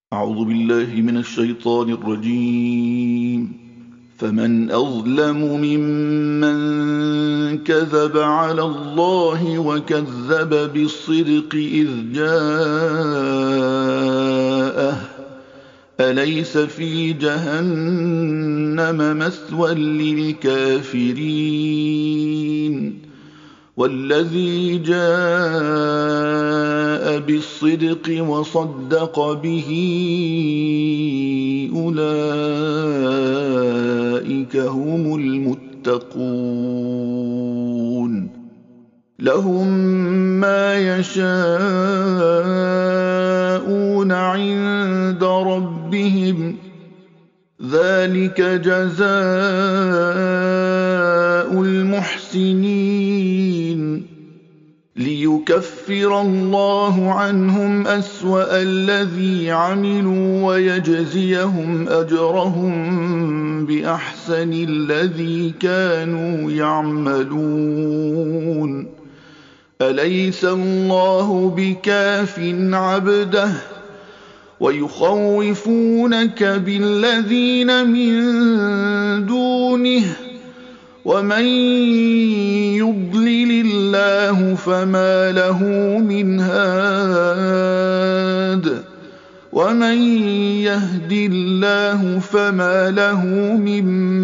أعوذ بالله من الشيطان الرجيم. فمن أظلم ممن كذب على الله وكذب بالصدق إذ جاءه أليس في جهنم مثوى للكافرين والذي جاء بالصدق وصدق به أولئك هم المتقون لهم ما يشاءون عند ربهم ذلك جزاء المحسنين ليكفر الله عنهم أسوأ الذي عملوا ويجزيهم أجرهم بأحسن الذي كانوا يعملون أليس الله بكاف عبده ويخوفونك بالذين من دونه ومن يضلل الله فما له من هاد ومن يهد الله فما له من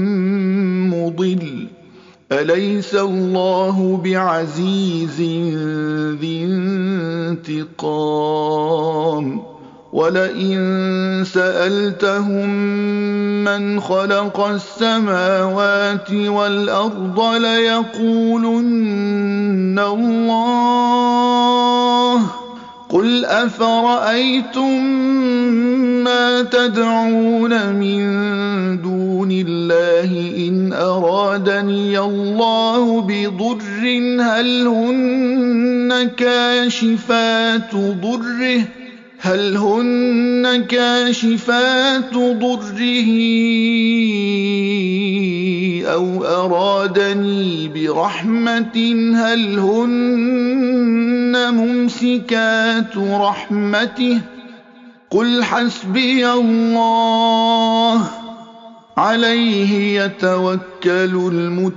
مضل أليس الله بعزيز ذي انتقام ولئن سألتهم من خلق السماوات والأرض ليقولن الله قل أفرأيتم ما تدعون من دون الله إن أرادني الله بضر هل هن كاشفات ضره أو أرادني برحمة هل هن ممسكات رحمته قل حسبي الله عليه يتوكل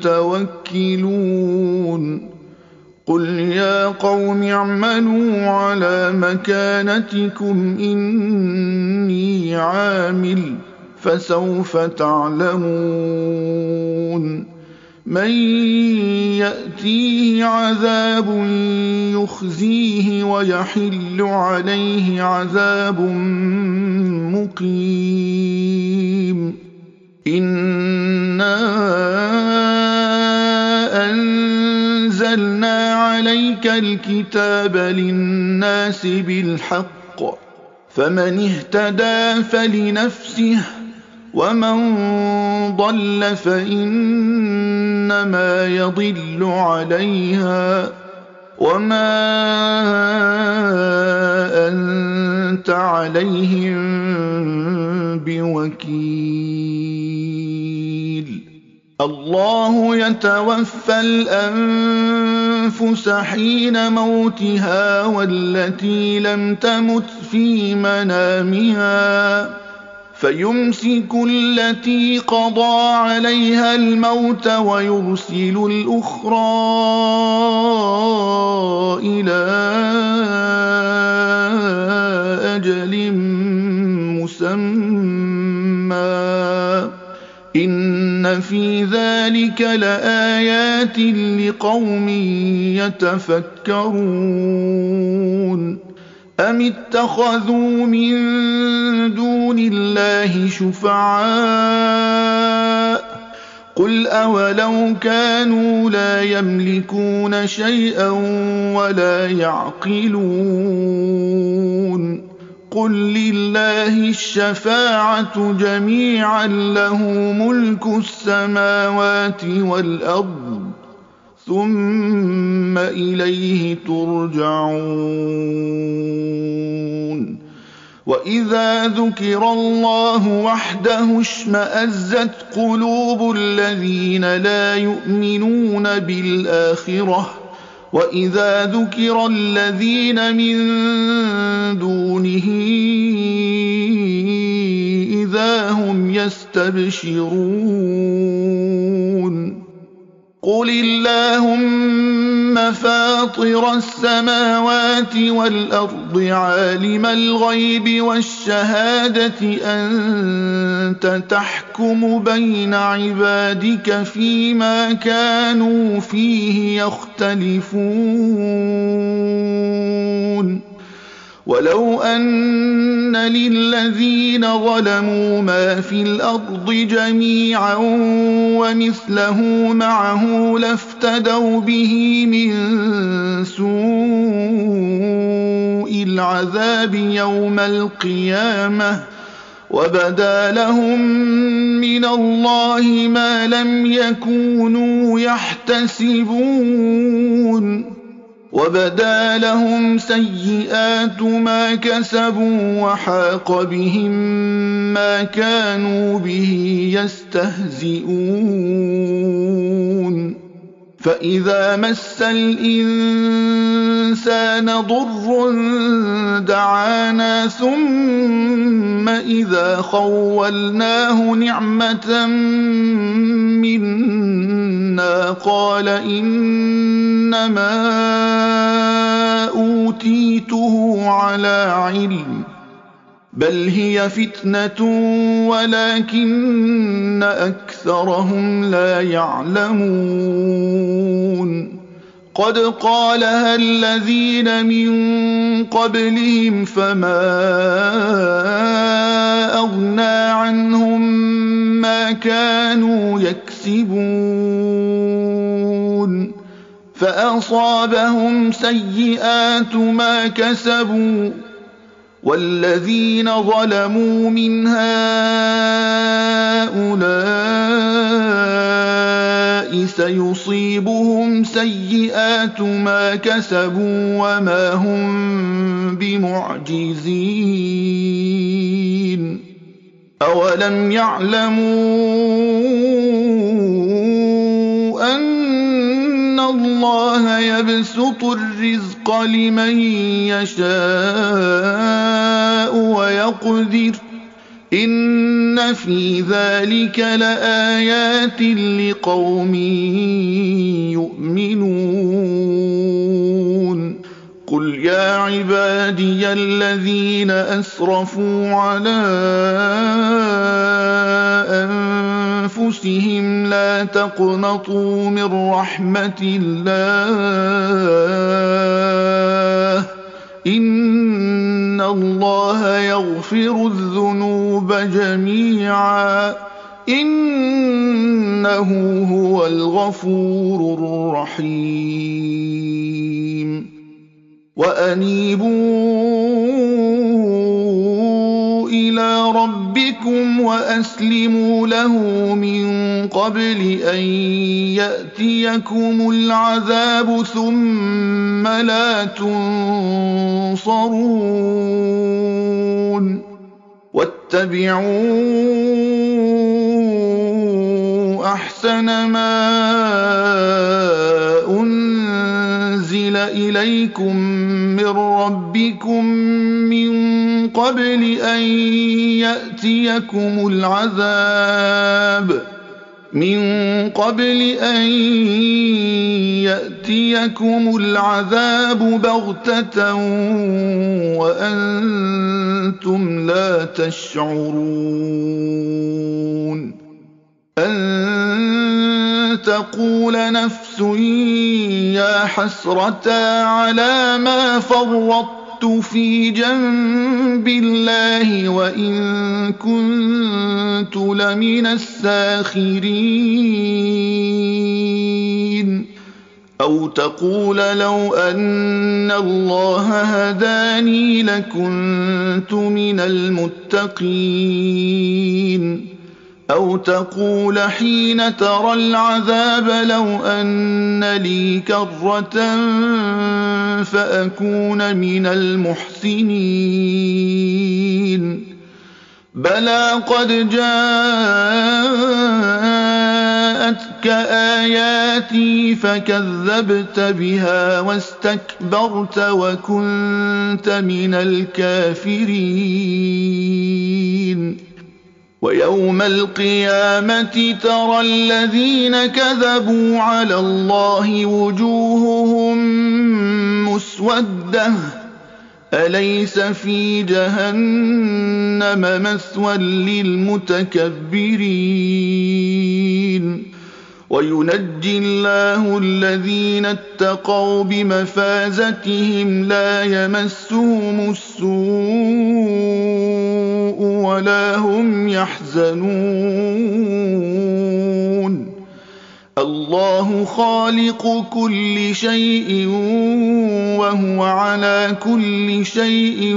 المتوكلون قل يا قوم اعملوا على مكانتكم إني عامل فسوف تعلمون من يأتيه عذاب يخزيه ويحل عليه عذاب مقيم إنا أنزلنا عليك الكتاب للناس بالحق فمن اهتدى فلنفسه ومن ضل فإنما يضل عليها وما أنت عليهم بوكيل الله يتوفى الأنفس حين موتها والتي لم تمت في منامها فيمسك التي قضى عليها الموت ويرسل الأخرى إلى أجل مسمى إن في ذلك لآيات لقوم يتفكرون أم اتخذوا من دون الله شفعاء قل أولو كانوا لا يملكون شيئا ولا يعقلون قل لله الشفاعة جميعا له ملك السماوات والأرض ثم إليه ترجعون وإذا ذكر الله وحده اشمأزت قلوب الذين لا يؤمنون بالآخرة وإذا ذكر الذين من دونه يستبشرون قل اللهم فاطر السماوات والأرض عالم الغيب والشهادة أنت تحكم بين عبادك فيما كانوا فيه يختلفون ولو أن للذين ظلموا ما في الأرض جميعا ومثله معه لافتدوا به من سوء العذاب يوم القيامة وبدا لهم من الله ما لم يكونوا يحتسبون وبدا لهم سيئات ما كسبوا وحاق بهم ما كانوا به يستهزئون فإذا مس الإنسان ضر دعانا ثم إذا خولناه نعمة منا قال إنما أوتيته على علم بل هي فتنة ولكن أكثرهم لا يعلمون قد قالها الذين من قبلهم فما أغنى عنهم ما كانوا يكسبون فأصابهم سيئات ما كسبوا والذين ظلموا من هؤلاء سيصيبهم سيئات ما كسبوا وما هم بمعجزين أولم يعلموا أن الله يبسط الرزق لمن يشاء ويقدر إن في ذلك لآيات لقوم يؤمنون قل يا عبادي الذين أسرفوا على أنفسهم لا تقنطوا من رحمة الله إن الله يغفر الذنوب جميعا إنه هو الغفور الرحيم وأنيبوا إلى ربكم وأسلموا له من قبل أن يأتيكم العذاب ثم لا تنصرون واتبعوا أحسن ما أنزل إليكم من ربكم من قبل أن يأتيكم العذاب بغتة وأنتم لا تشعرون أن تقول نفس يا حسرة على ما فرطت في جنب الله وإن كنت لمن الساخرين أو تقول لو أن الله هداني لكنت من المتقين أو تقول حين ترى العذاب لو أن لي كرة فأكون من المحسنين بلى قد جاءتك آياتي فكذبت بها واستكبرت وكنت من الكافرين ويوم القيامة ترى الذين كذبوا على الله وجوههم مسودة أليس في جهنم مثوى للمتكبرين وينجي الله الذين اتقوا بمفازتهم لا يمسهم السوء ولا هم يحزنون الله خالق كل شيء وهو على كل شيء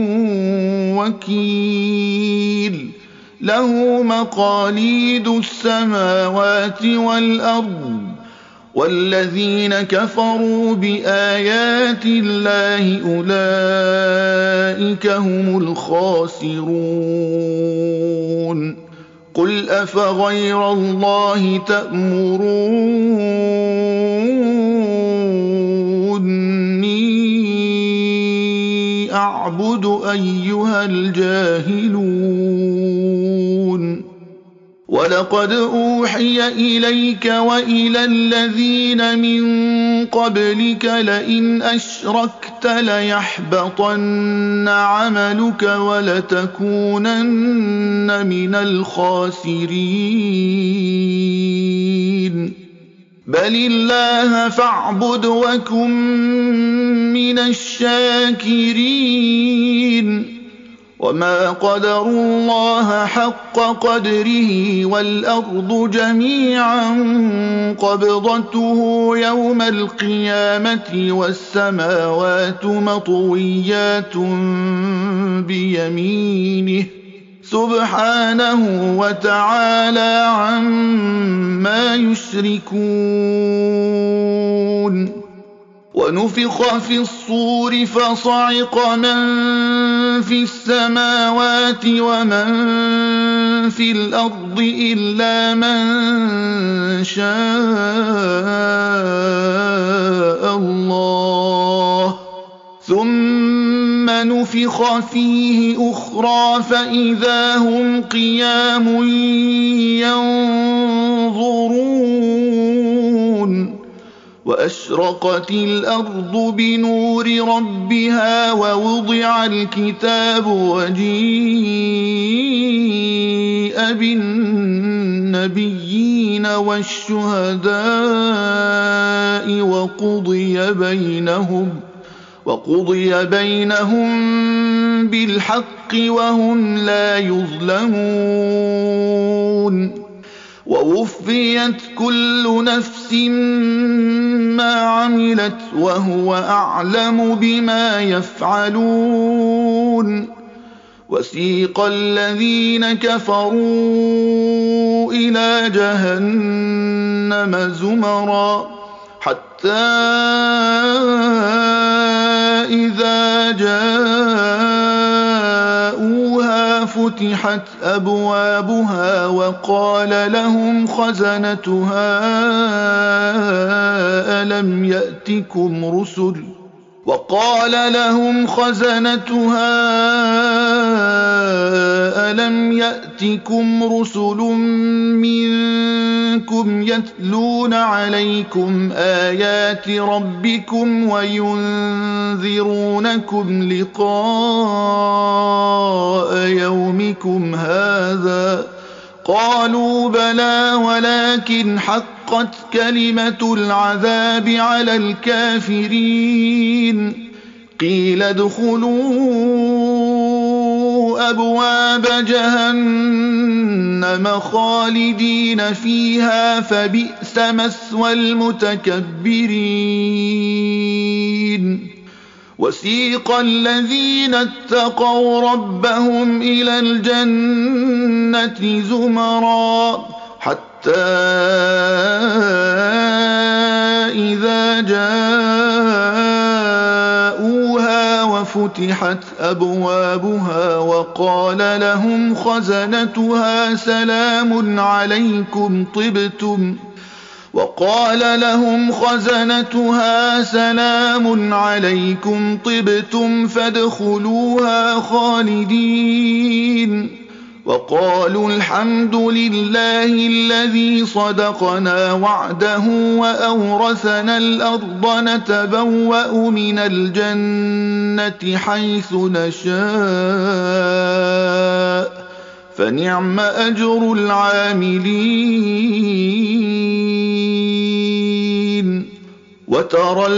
وكيل له مقاليد السماوات والأرض والذين كفروا بآيات الله أولئك هم الخاسرون قل أفغير الله تأمروني أعبد أيها الجاهلون ولقد أوحي إليك وإلى الذين من قبلك لئن أشركت ليحبطن عملك ولتكونن من الخاسرين بل الله فاعبد وكن من الشاكرين وما قدروا الله حق قدره والأرض جميعا قبضته يوم القيامة والسماوات مطويات بيمينه سبحانه وتعالى عما يشركون ونفخ في الصور فصعق من في السماوات ومن في الأرض إلا من شاء الله ثم نفخ فيه أخرى فإذا هم قيام ينظرون وأشرقت الأرض بنور ربها ووضع الكتاب وجيء بالنبيين والشهداء وقضي بينهم بالحق وهم لا يظلمون ووفيت كل نفس ما عملت وهو أعلم بما يفعلون وسيق الذين كفروا إلى جهنم زمرا حتى إذا جاءوها فتحت أبوابها وقال لهم خزنتها ألم يأتكم رسل منكم يتلون عليكم آيات ربكم وينذرونكم لقاء يومكم هذا قالوا بلى ولكن حقت كلمة العذاب على الكافرين قيل ادخلوا أبواب جهنم خالدين فيها فبئس مثوى المتكبرين وسيق الذين اتقوا ربهم إلى الجنة زمرا حتى إذا جاءوها وفتحت أبوابها وقال لهم خزنتها سلام عليكم طبتم فادخلوها خالدين وقالوا الحمد لله الذي صدقنا وعده وأورثنا الأرض نتبوأ من الجنة حيث نشاء فنعم أجر العاملين وترى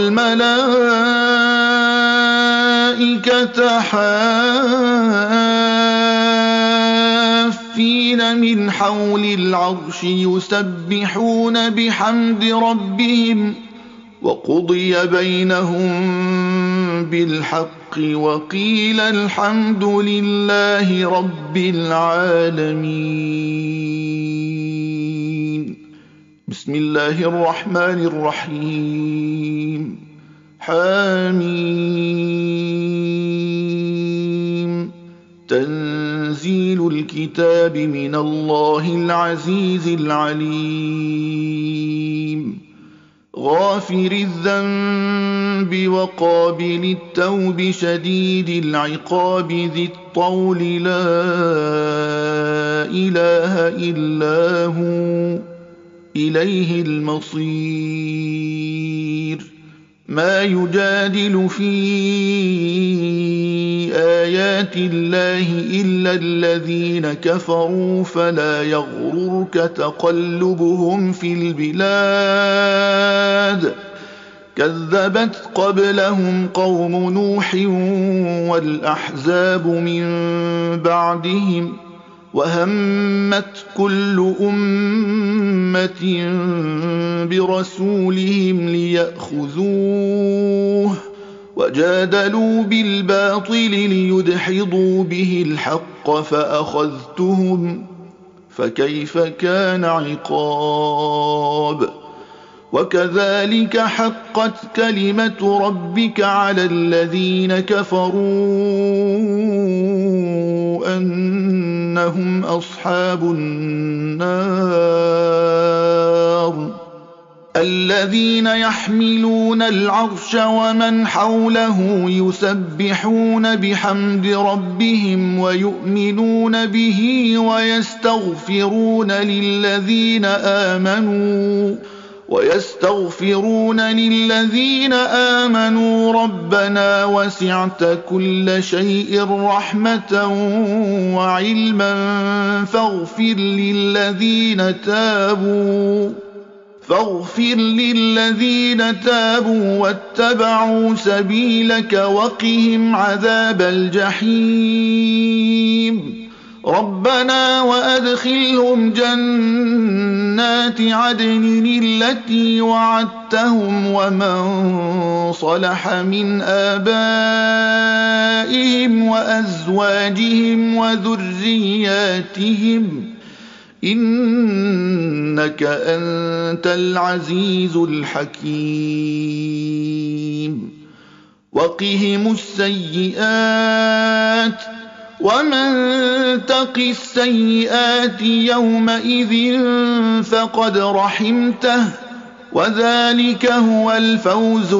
الملائكة حافين من حول العرش يسبحون بحمد ربهم وقضي بينهم بالحق وقيل الحمد لله رب العالمين. بسم الله الرحمن الرحيم. حميم. تنزيل الكتاب من الله العزيز العليم. غافر الذنب وقابل التوب شديد العقاب ذي الطول لا إله إلا هو إليه المصير. ما يجادل في آيات الله إلا الذين كفروا فلا يغررك تقلبهم في البلاد. كذبت قبلهم قوم نوح والأحزاب من بعدهم وهمت كل أمة برسولهم ليأخذوه وجادلوا بالباطل ليدحضوا به الحق فأخذتهم فكيف كان عقاب. وكذلك حقت كلمة ربك على الذين كفروا أنهم أصحاب النار. الذين يحملون العرش ومن حوله يسبحون بحمد ربهم ويؤمنون به ويستغفرون للذين آمنوا ربنا وسعت كل شيء رحمة وعلما فاغفر للذين تابوا واتبعوا سبيلك وقهم عذاب الجحيم. ربنا وأدخلهم جنات عدن التي وعدتهم ومن صلح من آبائهم وأزواجهم وذرياتهم إنك أنت العزيز الحكيم. وقهم السيئات ومن تق السيئات يومئذ فقد رحمته وذلك هو الفوز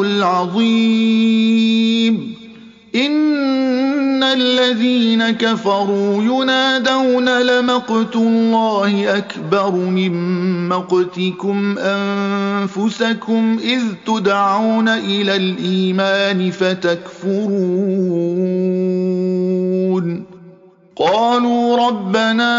العظيم. إن الذين كفروا ينادون لمقت الله أكبر من مقتكم أنفسكم إذ تدعون إلى الإيمان فتكفرون. قالوا ربنا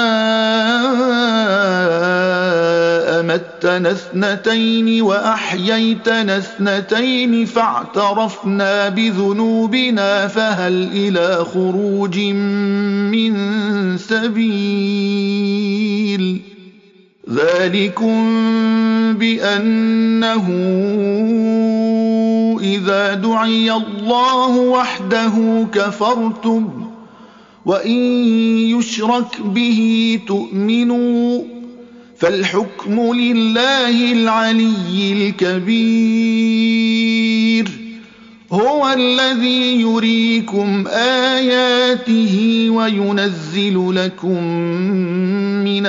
أمتنا اثنتين وأحييتنا اثنتين فاعترفنا بذنوبنا فهل إلى خروج من سبيل. ذلكم بأنه إذا دعي الله وحده كفرتم وإن يشرك به تؤمنوا فالحكم لله العلي الكبير. هو الذي يريكم آياته وينزل لكم من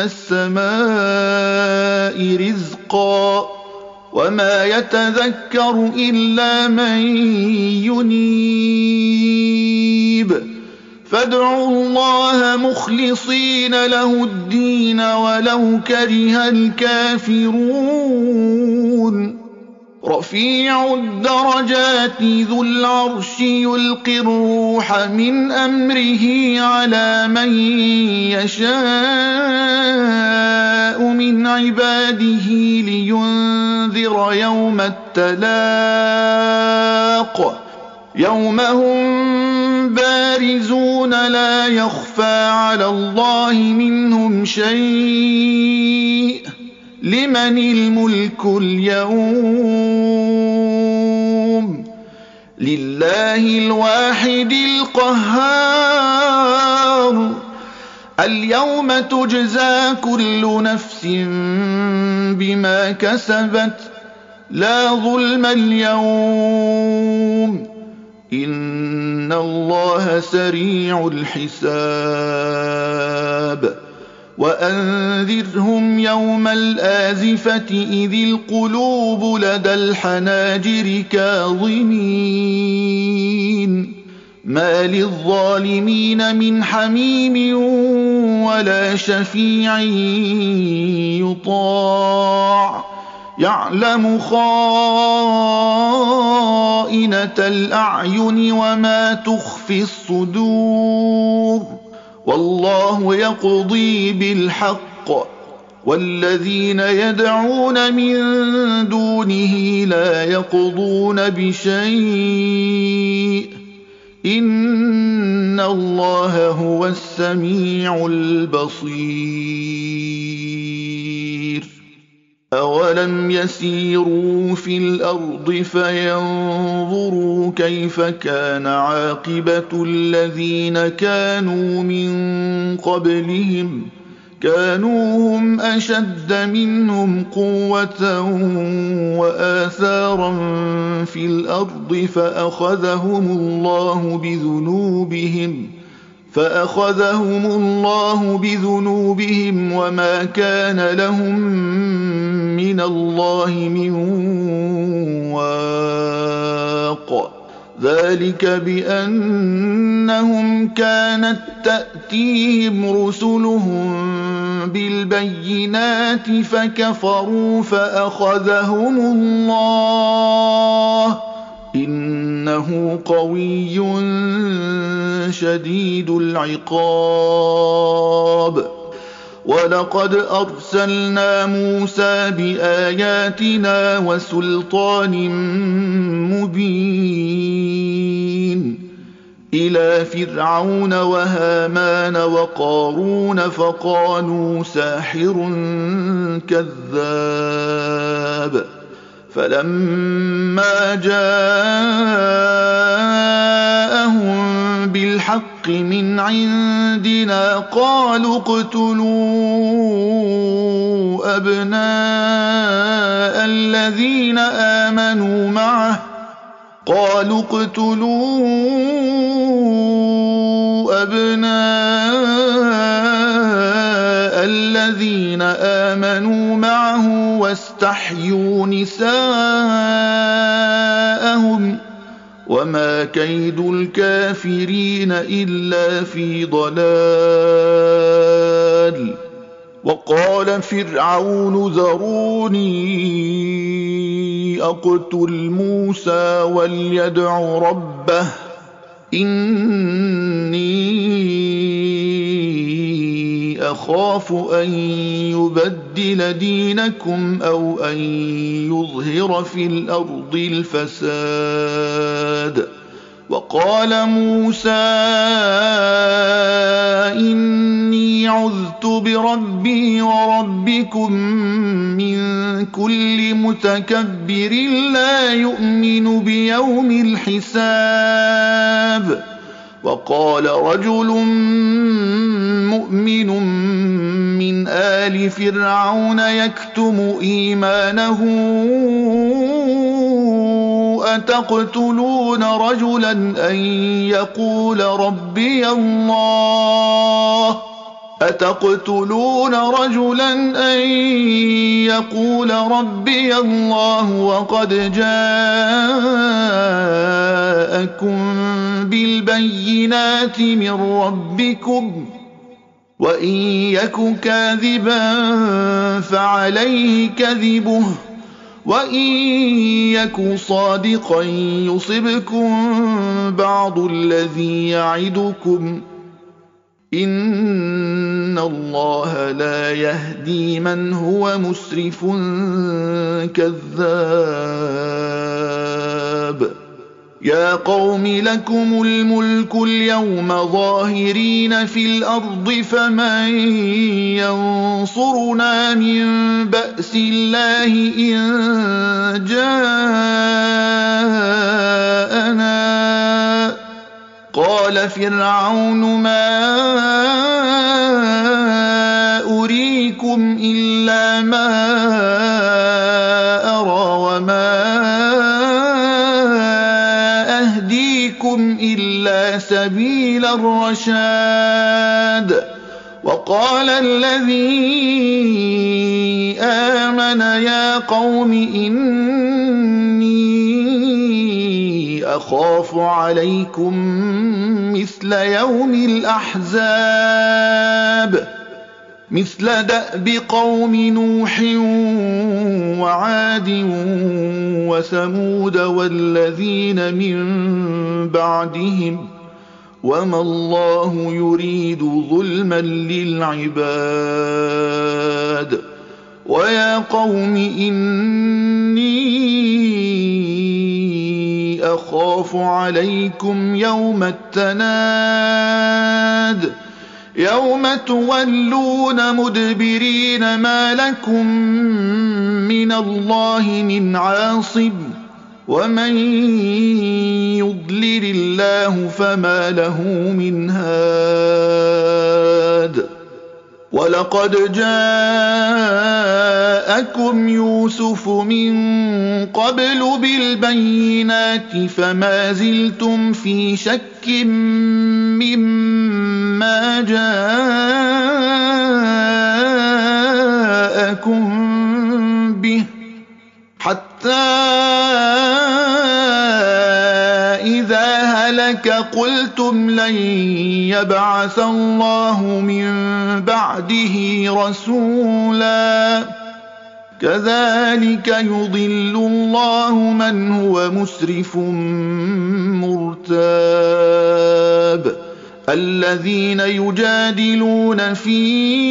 السماء رزقا وما يتذكر إلا من ينيب فادعوا الله مخلصين له الدين ولو كره الكافرون رفيع الدرجات ذو العرش يلقي الروح من أمره على من يشاء من عباده لينذر يوم التلاق يوم هم بارزون لا يخفى على الله منهم شيء لمن الملك اليوم لله الواحد القهار اليوم تجزى كل نفس بما كسبت لا ظلم اليوم إن الله سريع الحساب وأنذرهم يوم الآزفة إذ القلوب لدى الحناجر كاظمين ما للظالمين من حميم ولا شفيع يطاع يعلم خائنة الأعين وما تخفي الصدور والله يقضي بالحق والذين يدعون من دونه لا يقضون بشيء إن الله هو السميع البصير أولم يسيروا في الأرض فينظروا كيف كان عاقبة الذين كانوا من قبلهم كانوا هم أشد منهم قوة وآثارا في الأرض فأخذهم الله بذنوبهم وما كان لهم من الله من واق ذلك بأنهم كانت تأتيهم رسلهم بالبينات فكفروا فأخذهم الله إنه قوي شديد العقاب ولقد أرسلنا موسى بآياتنا وسلطان مبين إلى فرعون وهامان وقارون فقالوا ساحر كذاب فلما جاءهم بالحق من عندنا قالوا اقتلوا أبناء الذين آمنوا معه واستحيوا نساءهم وما كيد الكافرين إلا في ضلال وقال فرعون ذروني أقتل موسى وليدع ربه إني أخاف أن يبدل دينكم أو أن يظهر في الأرض الفساد وقال موسى إني عذت بربي وربكم من كل متكبر لا يؤمن بيوم الحساب وقال رجل مؤمن من آل فرعون يكتم إيمانه أتقتلون رجلا أن أتقتلون رجلا أن يقول ربي الله وقد جاءكم بالبينات من ربكم وإن يك كاذبا فعليه كذبه وإن يك صادقا يصبكم بعض الذي يعدكم إن الله لا يهدي من هو مسرف كذاب يا قوم لكم الملك اليوم ظاهرين في الأرض فمن ينصرنا من بأس الله إن جاءنا قال فرعون ما أريكم إلا ما أرى وما أهديكم إلا سبيل الرشاد وقال الذي آمن يا قوم إني أخاف عليكم مثل يوم الأحزاب مثل دأب قوم نوح وعاد وثمود والذين من بعدهم وما الله يريد ظلما للعباد ويا قوم إني أخاف عليكم يوم التناد يوم تولون مدبرين ما لكم من الله من عاصم ومن يضلل الله فما له من هاد ولقد جاءكم يوسف من قبل بالبينات فما زلتم في شك مما جاءكم به حتى إذا هلك قلتم لن يبعث الله من بعده رسولا كذلك يضل الله من هو مسرف مرتاب الذين يجادلون في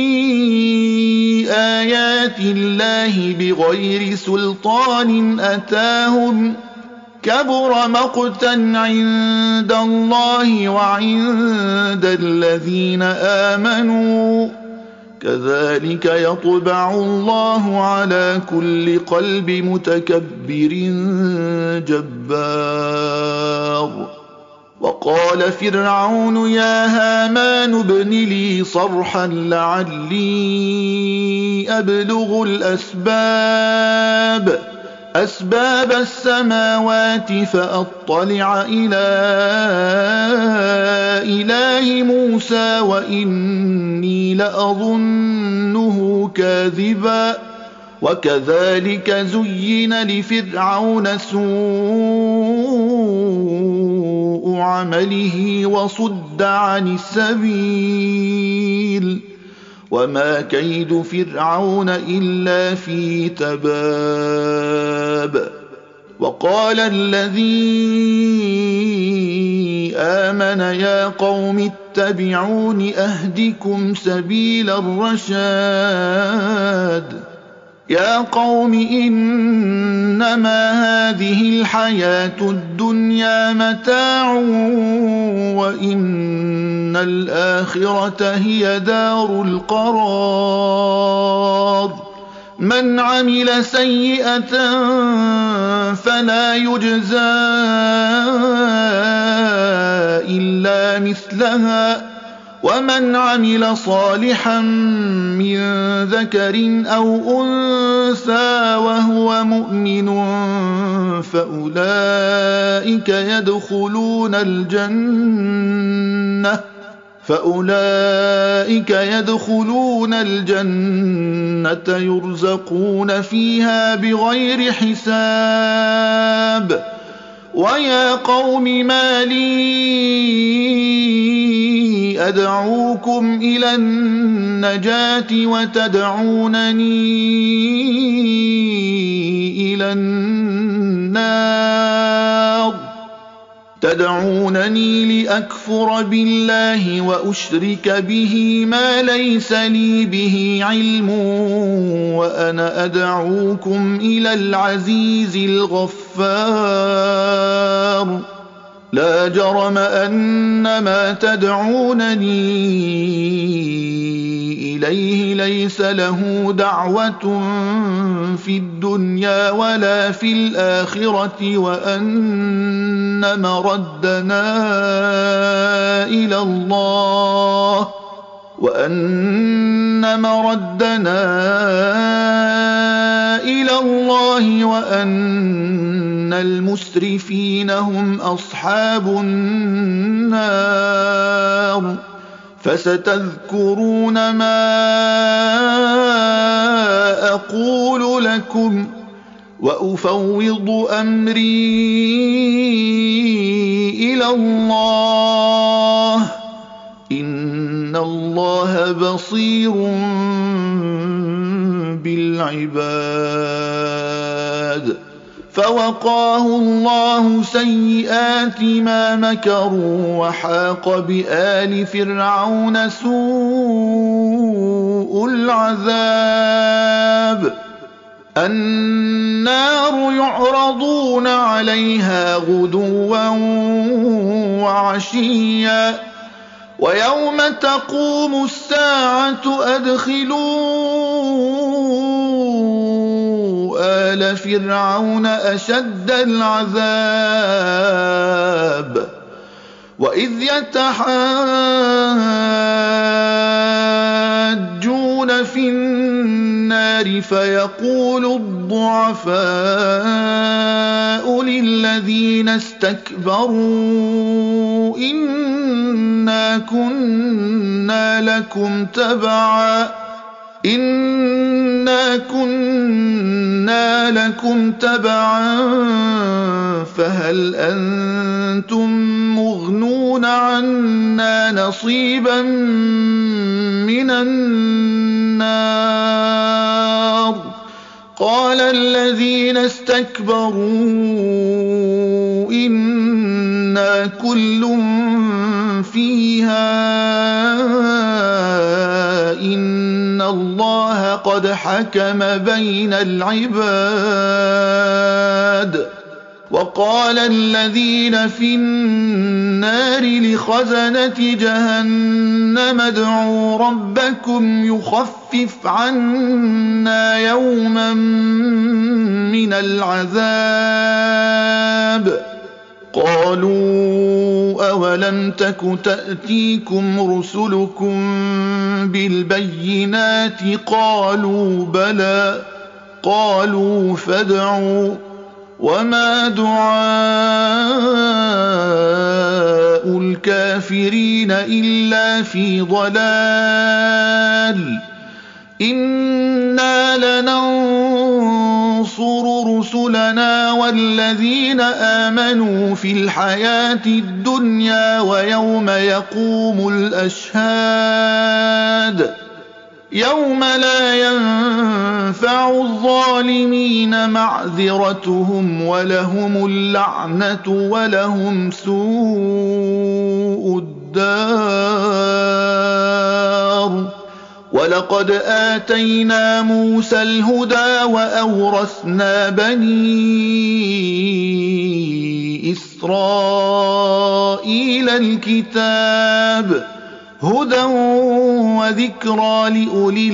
آيات الله بغير سلطان أتاهم كبر مقتا عند الله وعند الذين آمنوا كذلك يطبع الله على كل قلب متكبر جبار وقال فرعون يا هامان ابن لي صرحا لعلي أبلغ أسباب السماوات فأطلع إلى إله موسى وإني لأظنه كاذبا وكذلك زين لفرعون سوء عمله وصد عن السبيل وما كيد فرعون إلا في تباب وقال الذي آمن يا قوم اتبعون أهدكم سبيل الرشاد يا قوم إنما هذه الحياة الدنيا متاع وإن الآخرة هي دار القرار من عمل سيئة فلا يجزى إلا مثلها ومن عمل صالحا من ذكر أو أنثى وهو مؤمن فأولئك يدخلون الجنة فأولئك يدخلون الجنة يرزقون فيها بغير حساب. ويا قوم ما لي أدعوكم إلى النجاة وتدعونني إلى النار تدعونني لأكفر بالله وأشرك به ما ليس لي به علم وأنا أدعوكم إلى العزيز الغفار. لا جرم أن ما تدعونني إليه ليس له دعوة في الدنيا ولا في الآخرة وأن مردنا إلى الله وأن المسرفين هم أصحاب النار. فستذكرون ما أقول لكم وأفوض أمري إلى الله إن الله بصير بالعباد. فوقاه الله سيئات ما مكروا وحاق بآل فرعون سوء العذاب. النار يعرضون عليها غدوا وعشيا ويوم تقوم الساعة أدخلوا آل فرعون أشد العذاب. وإذ يتحاجون في النار فيقول الضعفاء للذين استكبروا إنا كنا لكم تبعا فهل أنتم مغنون عنا نصيبا من النار. قال الذين استكبروا إنا كل فيها إن الله قد حكم بين العباد. وقال الذين في النار لخزنة جهنم ادعوا ربكم يخفف عنا يوما من العذاب. قالوا أولم تك تأتيكم رسلكم بالبينات قالوا بلى قالوا فادعوا وما دعاء الكافرين إلا في ضلال. إنا لننصر رسلنا والذين آمنوا في الحياة الدنيا ويوم يقوم الأشهاد. يوم لا ينفع الظالمين معذرتهم ولهم اللعنة ولهم سوء الدار. ولقد آتينا موسى الهدى وأورثنا بني إسرائيل الكتاب هدى وذكرى لأولي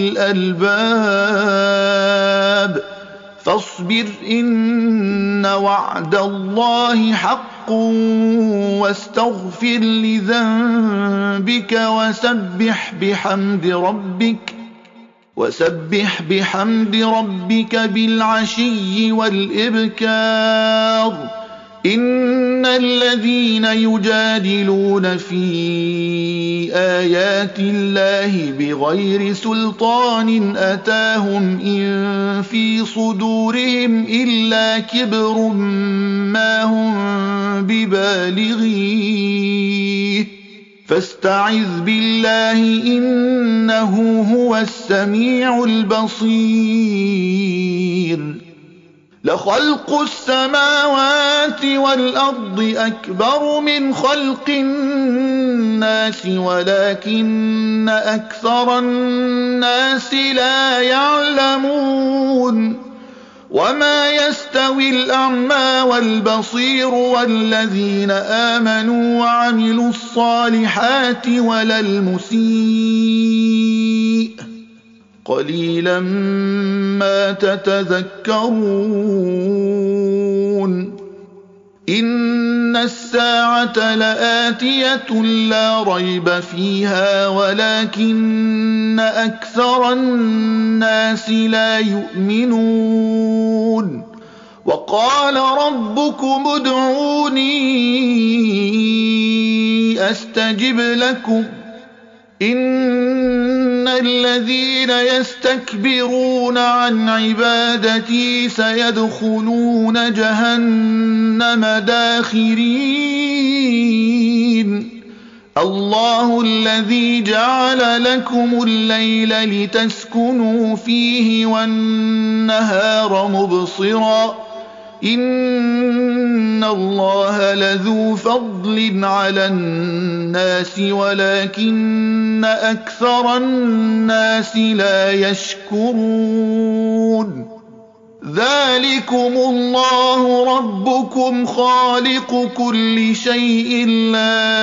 الألباب. فاصبر إن وعد الله حق واستغفر لذنبك وسبح بحمد ربك بالعشي والإبكار إن الذين يجادلون في آيات الله بغير سلطان أتاهم إن في صدورهم إلا كبر ما هم ببالغيه فاستعذ بالله إنه هو السميع البصير لخلق السماوات والأرض أكبر من خلق الناس ولكن أكثر الناس لا يعلمون وما يستوي الأعمى والبصير والذين آمنوا وعملوا الصالحات ولا المسيء قليلا ما تتذكرون إن الساعة لآتية لا ريب فيها ولكن أكثر الناس لا يؤمنون وقال ربكم ادعوني أستجب لكم إن الذين يستكبرون عن عبادتي سيدخلون جهنم داخرين الله الذي جعل لكم الليل لتسكنوا فيه والنهار مبصرا إن الله لذو فضل على الناس ولكن أكثر الناس لا يشكرون ذلكم الله ربكم خالق كل شيء لا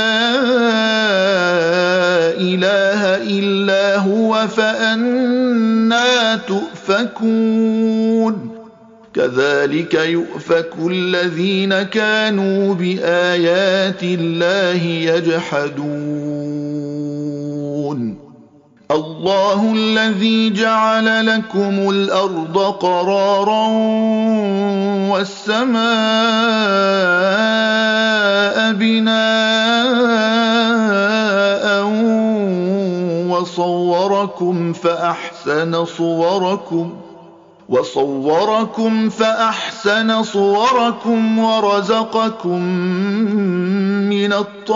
إله إلا هو فأنى تؤفكون كذلك يؤفك الذين كانوا بآيات الله يجحدون الله الذي جعل لكم الأرض قرارا والسماء بناء وصوركم فأحسن صوركم ورزقكم من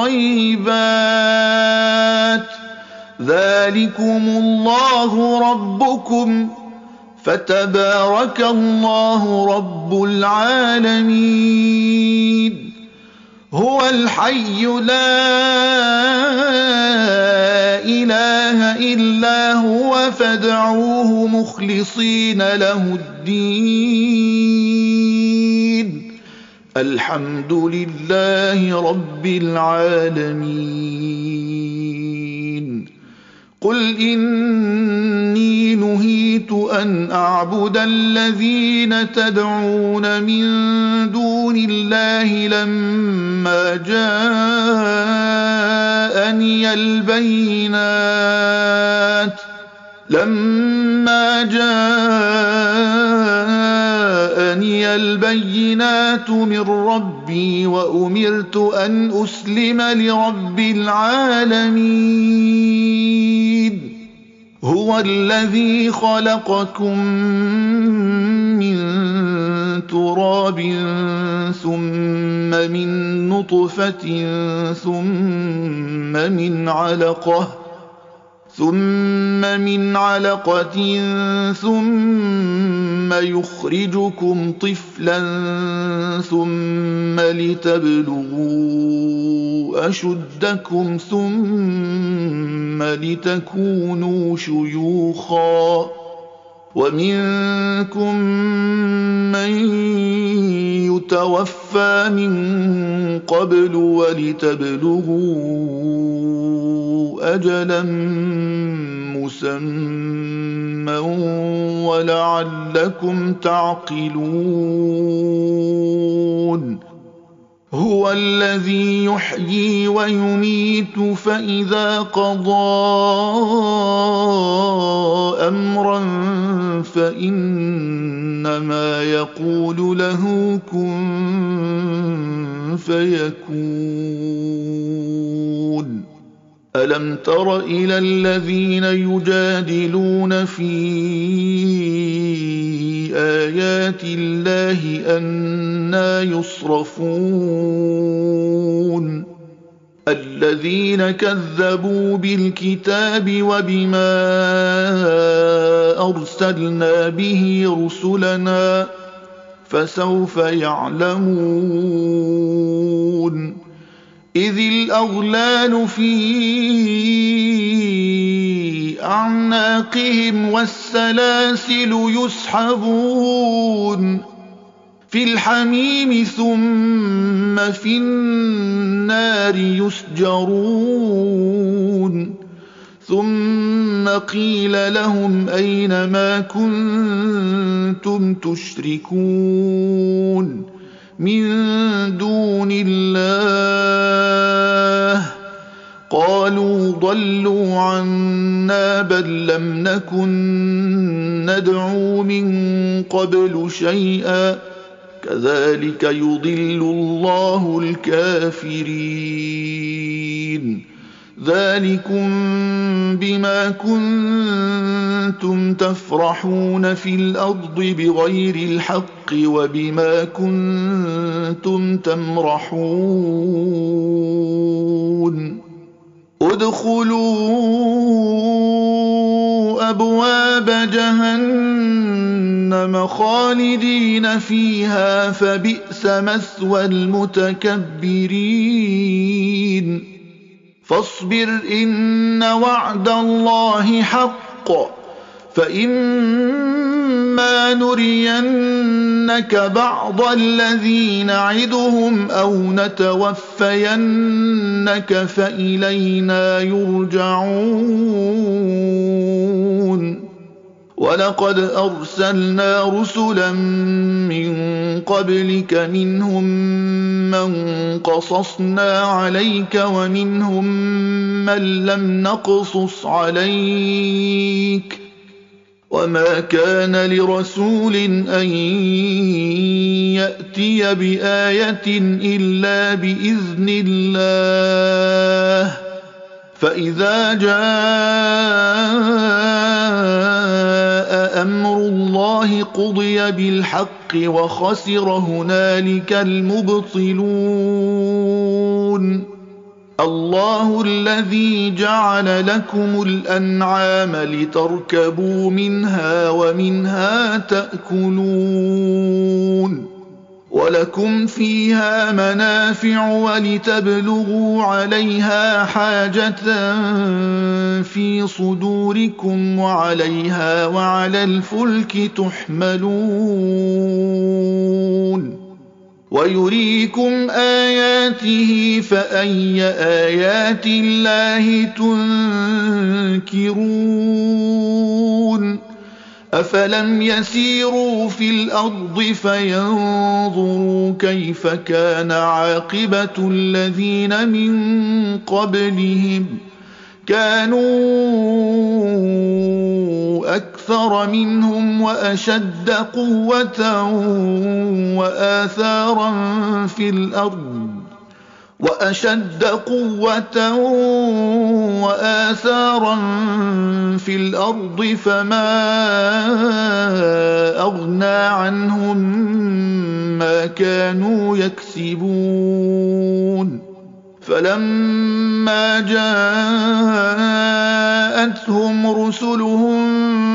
الطيبات ذلكم الله ربكم فتبارك الله رب العالمين هو الحي لا إله إلا هو فادعوه مخلصين له الدين الحمد لله رب العالمين قل إني نهيت أن أعبد الذين تدعون من دون الله لما جاءني البينات من ربي وأمرت أن أسلم لرب العالمين هو الذي خلقكم من تراب ثم من نطفة ثم من علقة ثم يخرجكم طفلا ثم لتبلغوا أشدكم ثم لتكونوا شيوخا ومنكم من يتوفى من قبل ولتبلغوا أجلا مسمى ولعلكم تعقلون هو الذي يحيي ويميت فإذا قضى أمرا فإنما يقول له كن فيكون. ألم تر إلى الذين يجادلون في آيات الله أنى يصرفون الذين كذبوا بالكتاب وبما أرسلنا به رسلنا فسوف يعلمون إذ الأغلال في أعناقهم والسلاسل يسحبون في الحميم ثم في النار يسجرون ثم قيل لهم أين ما كنتم تشركون من دون الله قالوا ضلوا عنا بل لم نكن ندعو من قبل شيئا كذلك يضل الله الكافرين ذلكم بما كنتم تفرحون في الأرض بغير الحق وبما كنتم تمرحون ادخلوا أبواب جهنم خالدين فيها فبئس مثوى المتكبرين فاصبر إن وعد الله حق فإما نرينك بعض الذي نعدهم أو نتوفينك فإلينا يرجعون ولقد أرسلنا رسلا من قبلك منهم من قصصنا عليك ومنهم من لم نقصص عليك وما كان لرسول أن يأتي بآية إلا بإذن الله فإذا جاء أمر الله قضي بالحق وخسر هنالك المبطلون الله الذي جعل لكم الأنعام لتركبوا منها ومنها تأكلون ولكم فيها منافع ولتبلغوا عليها حاجة في صدوركم وعليها وعلى الفلك تحملون ويريكم آياته فأي آيات الله تنكرون أفلم يسيروا في الأرض فينظروا كيف كان عاقبة الذين من قبلهم كانوا أكثر منهم وأشد قوة وآثارا في الأرض فما أغنى عنهم ما كانوا يكسبون فلما جاءتهم رسلهم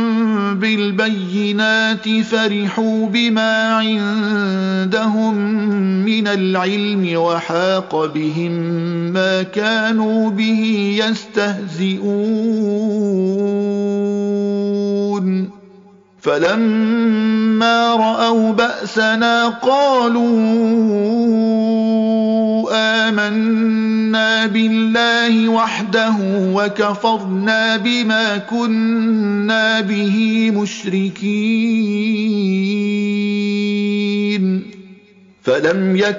بالبينات فرحوا بما عندهم من العلم وحاق بهم ما كانوا به يستهزئون فلما رأوا بأسنا قالوا آمنا بالله وحده وكفرنا بما كنا به مشركين فلم يك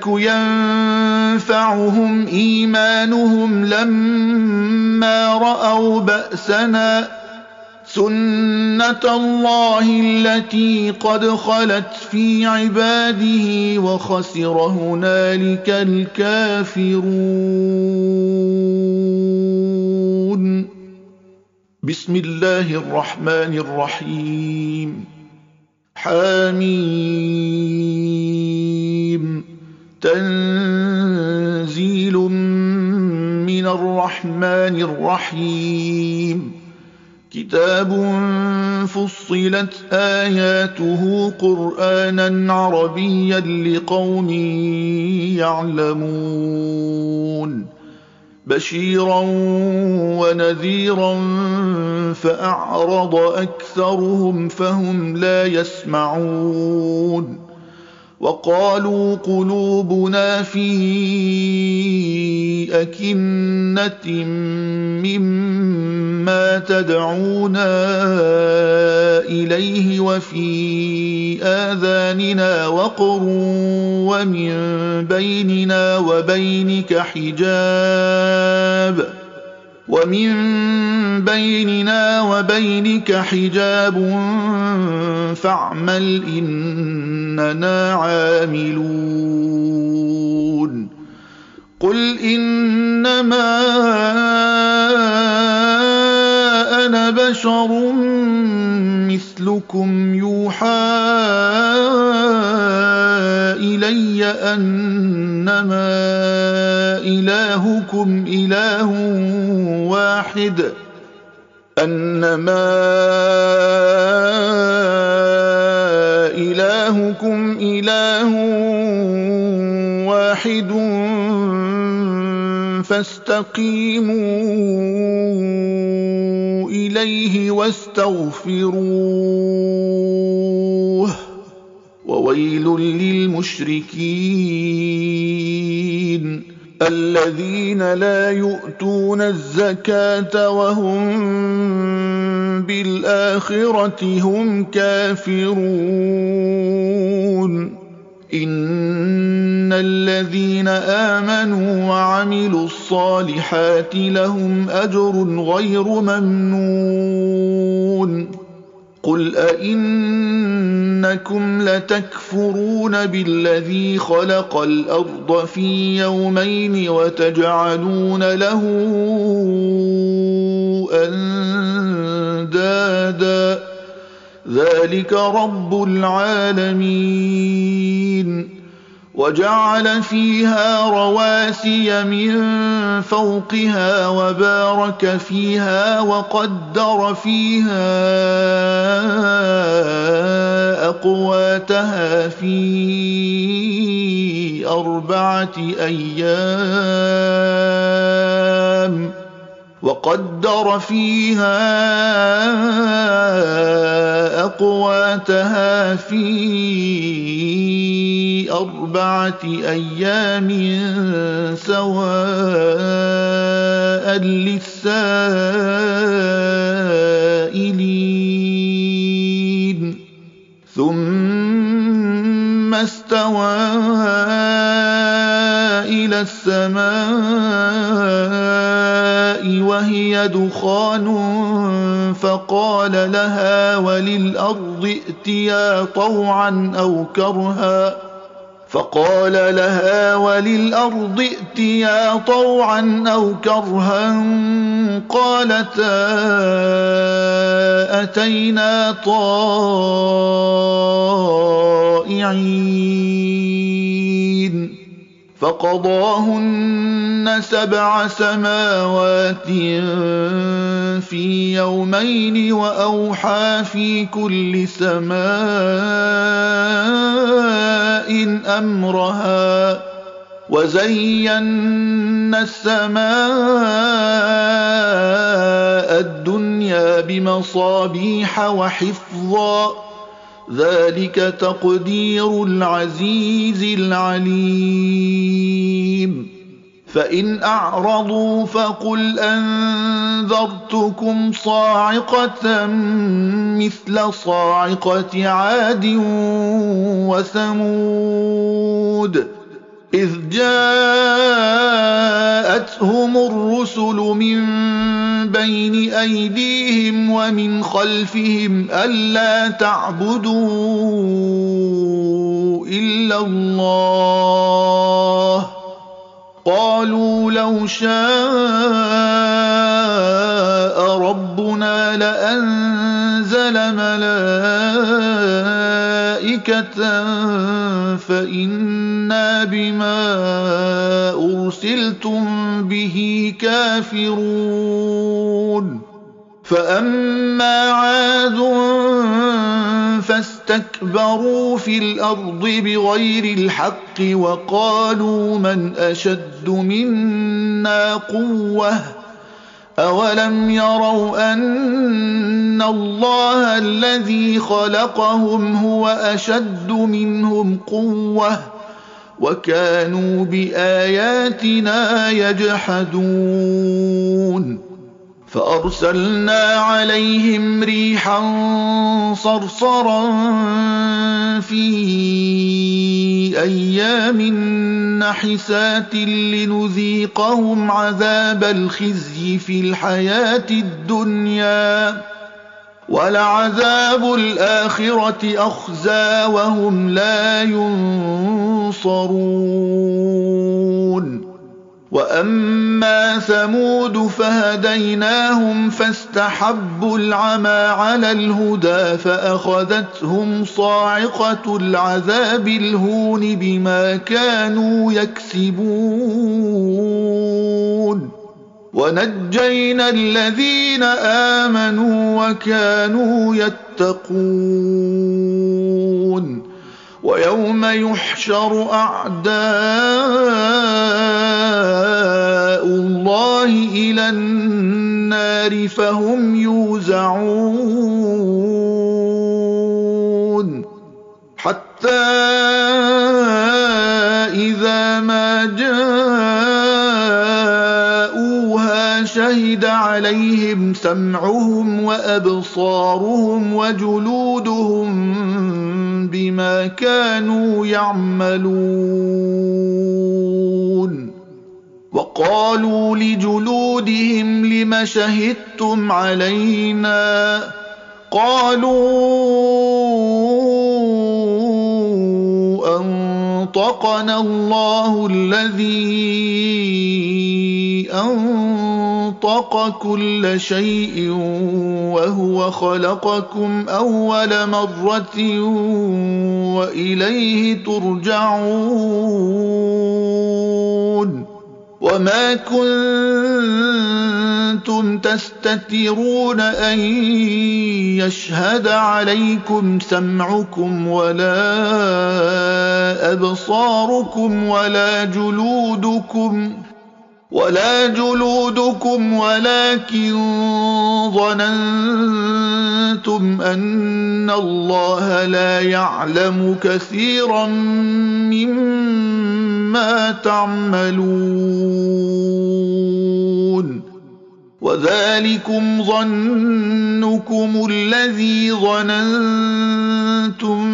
ينفعهم إيمانهم لما رأوا بأسنا سُنَّةَ اللَّهِ الَّتِي قَدْ خَلَتْ فِي عِبَادِهِ وَخَسِرَ هُنَالِكَ الْكَافِرُونَ. بسم الله الرحمن الرحيم. حميم. تنزيل من الرحمن الرحيم. كتاب فصلت آياته قرآنا عربيا لقوم يعلمون. بشيرا ونذيرا فأعرض أكثرهم فهم لا يسمعون. وقالوا قلوبنا في أكنة مما تدعونا إليه وفي آذاننا وقر ومن بيننا وبينك حجاب فاعمل إننا عاملون. قل إنما أنا بشر مثلكم يوحى إلي أنما إلهكم إله واحد فاستقيموا إليه واستغفروه. وويل للمشركين الذين لا يؤتون الزكاة وهم بالآخرة هم كافرون. إن الذين آمنوا وعملوا الصالحات لهم أجر غير ممنون. قل أئنكم لتكفرون بالذي خلق الأرض في يومين وتجعلون له أندادا ذلك رب العالمين. وجعل فيها رواسي من فوقها وبارك فيها وقدر فيها أقواتها في 4 أيام سواء للسائلين. ثم استوى إلى السماء وهي دخان فقال لها وللأرض ائتيا طوعا أو كرها قالتا أتينا طائعين. فقضاهن 7 سماوات في يومين وأوحى في كل سماء أمرها وزينا السماء الدنيا بمصابيح وحفظا ذلك تقدير العزيز العليم. فإن أعرضوا فقل أنذرتكم صاعقة مثل صاعقة عاد وثمود إذ جاءتهم الرسل من بين أيديهم ومن خلفهم ألا تعبدوا إلا الله قالوا لو شاء ربنا لأنزل ملائكة فإنا بما أرسلتم به كافرون فأما عاد فاستكبروا في الأرض بغير الحق وقالوا من أشد منا قوة أولم يروا أن الله الذي خلقهم هو أشد منهم قوة وكانوا بآياتنا يجحدون فأرسلنا عليهم ريحا صرصرا في أيام نحسات لنذيقهم عذاب الخزي في الحياة الدنيا ولعذاب الآخرة أخزى وهم لا ينصرون وأما ثمود فهديناهم فاستحبوا العمى على الهدى فأخذتهم صاعقة العذاب الهون بما كانوا يكسبون ونجينا الذين آمنوا وكانوا يتقون ويوم يحشر أعداء الله إلى النار فهم يوزعون حتى إذا ما جاءوها شهد عليهم سمعهم وأبصارهم وجلودهم بما كانوا يعملون وقالوا لجلودهم لم شهدتم علينا قالوا أنطقنا الله الذي أنطق كل شيء وهو خلقكم أول مرة وإليه ترجعون وما كنتم تستترون أن يشهد عليكم سمعكم ولا أبصاركم ولا جلودكم ولكن ظننتم أن الله لا يعلم كثيرا مما تعملون وذلكم ظنكم الذي ظننتم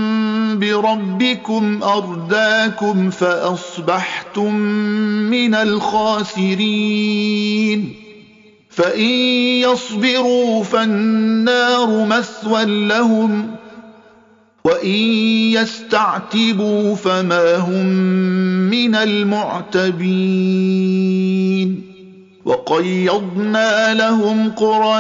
بربكم أرداكم فأصبحتم من الخاسرين فإن يصبروا فالنار مثوى لهم وإن يستعتبوا فما هم من المعتبين وقيضنا لهم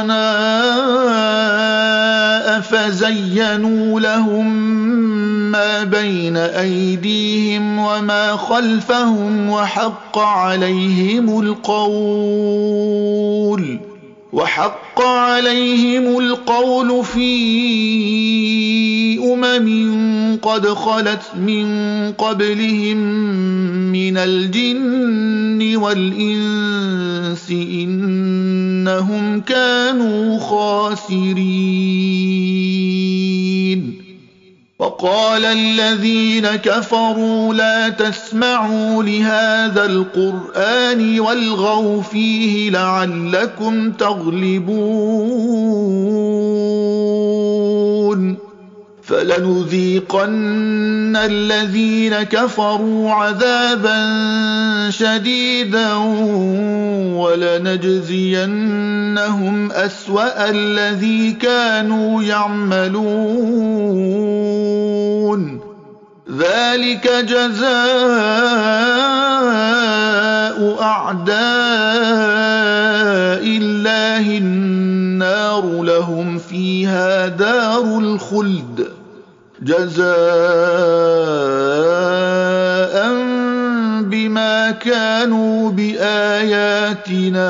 قرناء فزينوا لهم ما بين أيديهم وما خلفهم وحق عليهم القول في قد خلت من قبلهم من الجن والإنس إنهم كانوا خاسرين وقال الذين كفروا لا تسمعوا لهذا القرآن والغوا فيه لعلكم تغلبون فلنذيقن الذين كفروا عذابا شديدا ولنجزينهم أسوأ الذي كانوا يعملون ذلك جزاء أعداء الله النار لهم فيها دار الخلد جزاء بما كانوا بآياتنا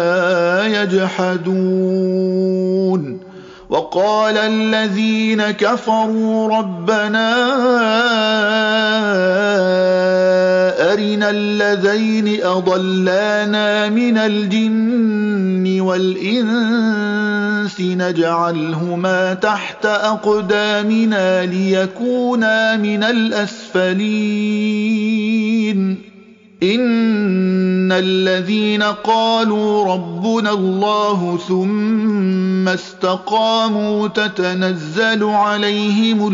يجحدون وقال الذين كفروا ربنا أرنا الذين أضلانا من الجن والإنس نجعلهما تحت أقدامنا ليكونا من الأسفلين إن الذين قالوا ربنا الله ثم استقاموا تتنزل عليهم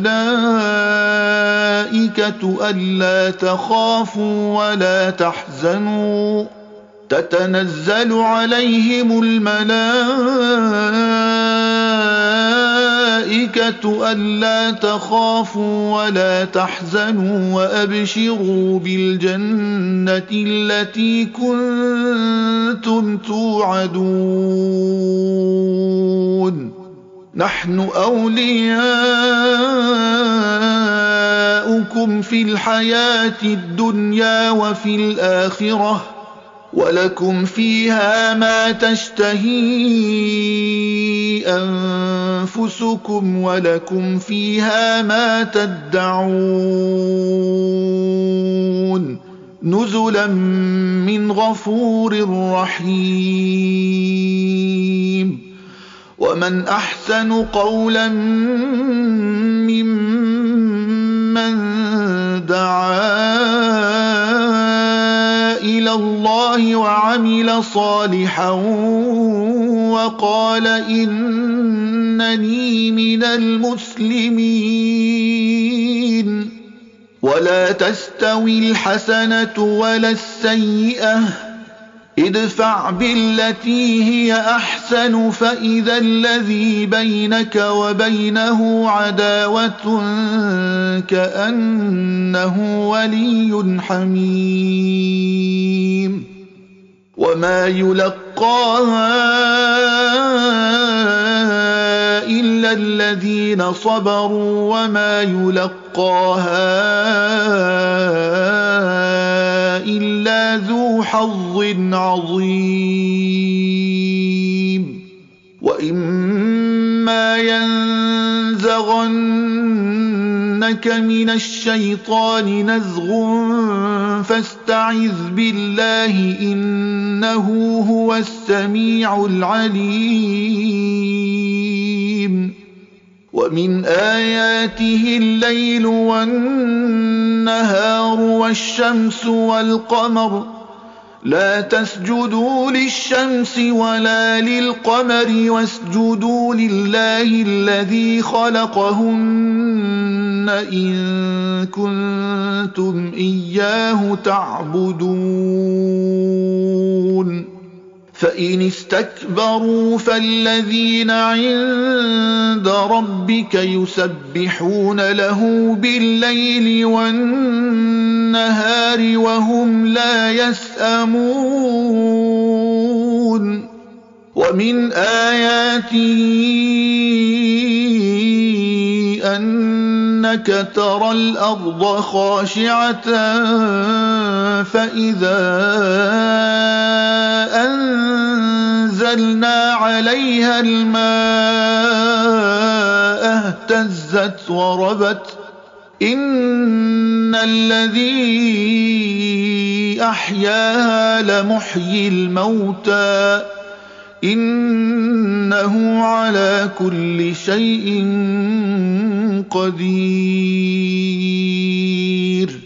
الملائكة ألا تخافوا ولا تحزنوا تتنزل عليهم الملائكة ألا تخافوا ولا تحزنوا وأبشروا بالجنة التي كنتم توعدون نحن أولياؤكم في الحياة الدنيا وفي الآخرة ولكم فيها ما تشتهي أنفسكم ولكم فيها ما تدعون نزلا من غفور رحيم ومن أحسن قولا ممن دعا إلى الله وعمل صالحا وقال إنني من المسلمين ولا تستوي الحسنة ولا السيئة ادفع بالتي هي أحسن فإذا الذي بينك وبينه عداوة كأنه ولي حميم وما يلقاها إلا الذين صبروا وما يلقاها إلا ذو حظ عظيم وإما ينزغنك من الشيطان نزغ فاستعذ بالله إنه هو السميع العليم ومن آياته الليل والنهار والشمس والقمر لا تسجدوا للشمس ولا للقمر واسجدوا لله الذي خلقهن إن كنتم إياه تعبدون فإن استكبروا فالذين عند ربك يسبحون له بالليل والنهار وهم لا يسأمون ومن آياته أنك ترى الأرض خاشعة فإذا أنزلنا عليها الماء اهتزت وربت إن الذي أحياها لمحيي الموتى إنه على كل شيء قدير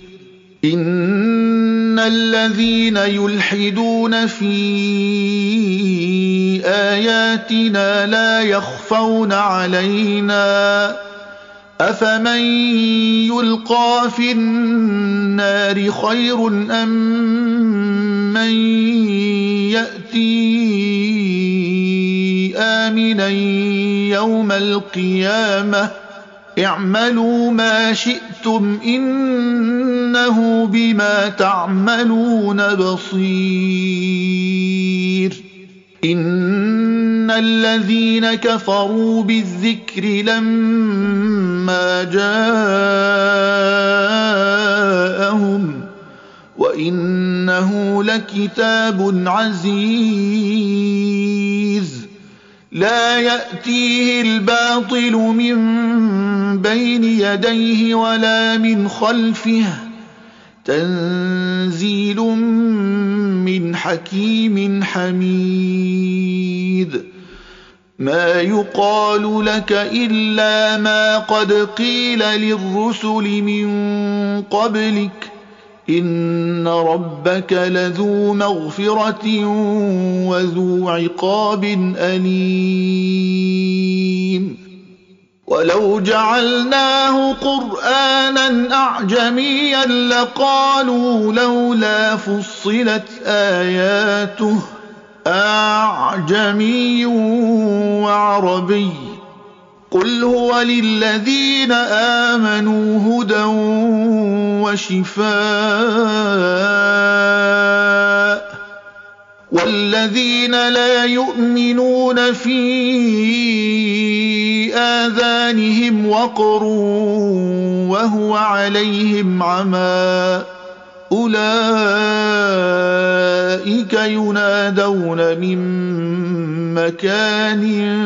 إن الذين يلحدون في آياتنا لا يخفون علينا أفمن يلقى في النار خير أم من يأتي آمنا يوم القيامة اعملوا ما شئتم إنه بما تعملون بصير إن الذين كفروا بالذكر لما جاءهم وإنه لكتاب عزيز لا يأتيه الباطل من بين يديه ولا من خلفه تنزيل من حكيم حميد ما يقال لك إلا ما قد قيل للرسل من قبلك إن ربك لذو مغفرة وذو عقاب أليم ولو جعلناه قرآنا أعجميا لقالوا لولا فصلت آياته أعجمي وعربي قل هو للذين آمنوا هدى وشفاء والذين لا يؤمنون في آذانهم وقر وهو عليهم عمى أولئك ينادون من مكان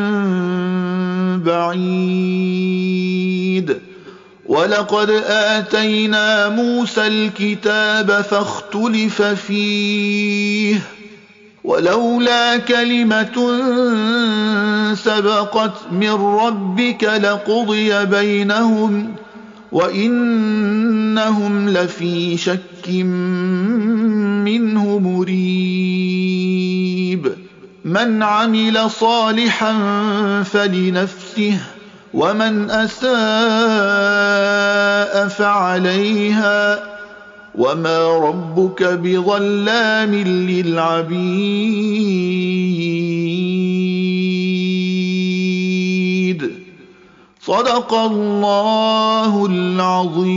بعيد ولقد آتينا موسى الكتاب فاختلف فيه ولولا كلمة سبقت من ربك لقضي بينهم وإنهم لفي شك منه مريب من عمل صالحا فلنفسه ومن أساء فعليها وما ربك بظلام للعبيد صدق الله العظيم.